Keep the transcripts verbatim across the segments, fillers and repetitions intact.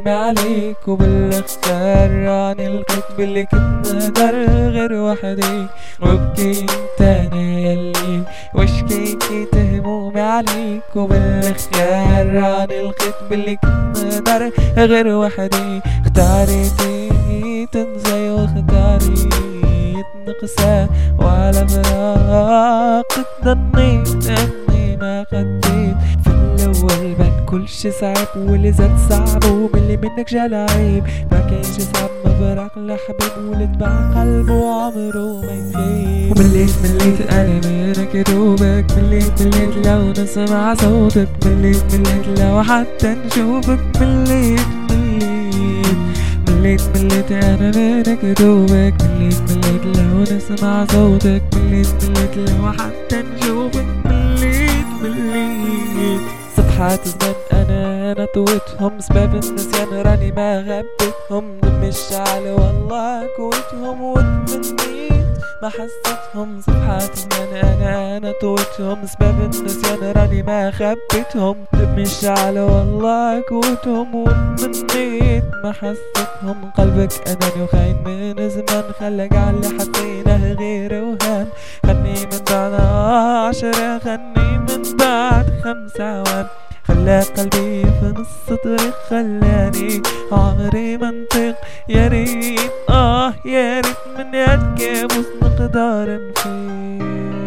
همومي عليك، وبالاختيار عن القطب اللي كنت نقدر غير وحدي، وبكيت انا يلي وشكيت همومي عليك، وبالاختيار عن القطب اللي كنت نقدر غير وحدي. اختاريتي تنسي واختاريت نقسى، وعلى فراقك ضنيت اني ما خديت. في الاول بان كل شي صعب واللي زاد صعب، وملي منك جا العيب ما كاينش صعب ما فراق لحبيب ولد مع قلبه وعمره ما يخيب. ومليت مليت انا منك دوبك، مليت مليت لو نسمع صوتك، مليت مليت لو حتى نشوفك، مليت مليت مليت مليت انا منك دوبك، مليت مليت لو نسمع صوتك، مليت مليت لو حتى نشوفك، مليت مليت. صفحات زمان انا نطوتهم، سباب النسيان راني ما غبتهم، دمي الشعل والله كويتهم وتمنيت ما حسيتهم. صفحات زمان انا نطوتهم، سباب النسيان راني ما خبيتهم، دمي الشعل والله كويتهم وتمنيت ما حسيتهم. قلبك اناني وخاين من زمان، خلق على حسينه غير وهام، خلني من بعد عشرة، خلني من بعد خمسة عوام، خلى قلبي في نص طريق، خلاني عمري منطق. يا ريت اه يا ريت من يد كابوس نقدر نفيق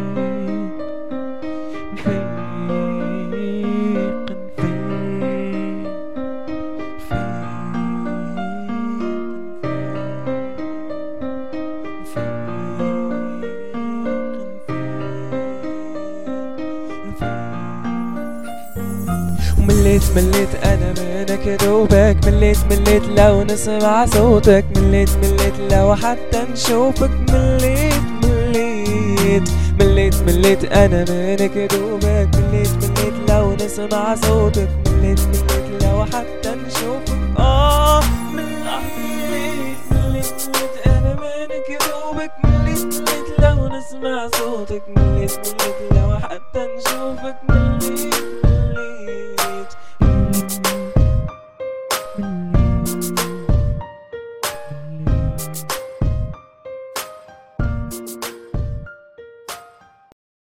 نفيق مليت مليت انا منك دوبك، مليت مليت لو نسمع صوتك، مليت مليت لو حتى نشوفك، مليت مليت مليت مليت انا منك دوبك، مليت مليت لو نسمع صوتك، مليت مليت لو حتى نشوفك. اه مليت مليت مليت انا منك دوبك، مليت مليت لو نسمع صوتك، مليت مليت لو حتى نشوفك، مليت